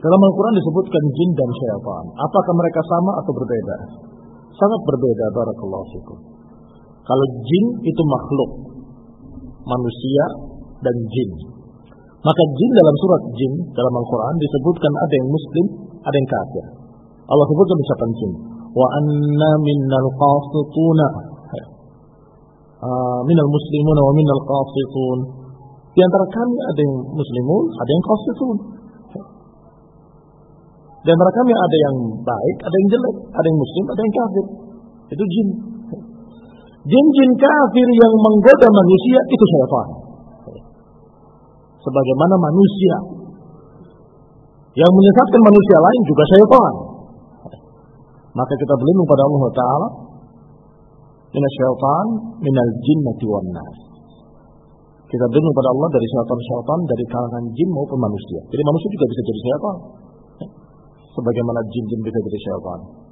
Dalam Al-Quran disebutkan jin dan syaitan. Apakah mereka sama atau berbeda? Sangat berbeda, barakallahu fikum. Kalau jin itu makhluk, manusia dan jin. Maka jin dalam surat jin, dalam Al-Quran disebutkan ada yang muslim, ada yang kafir. Allah sebutkan misalkan jin. Wa anna minnal qasituna. Minal muslimuna wa minal qasitun. Di antara kami ada yang muslimun, ada yang qasitun. Di antara kami ada yang baik, ada yang jelek, ada yang muslim, ada yang kafir. Itu jin. Jin-jin kafir yang menggoda manusia itu syaitan. Sebagaimana manusia yang menyesatkan manusia lain juga syaitan. Maka kita berlindung pada Allah Ta'ala minasyaitan minal jinnati wan nas. Kita berlindung pada Allah dari syaitan-syaitan dari kalangan jin maupun manusia. Jadi manusia juga bisa jadi syaitan. Sebagaimana jin-jin bisa jadi syaitan.